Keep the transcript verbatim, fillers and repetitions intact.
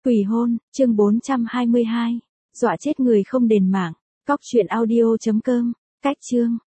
Quỷ hôn, chương bốn trăm hai mươi hai. Dọa chết người không đền mạng. Cóc truyện audio chấm com. Cách chương.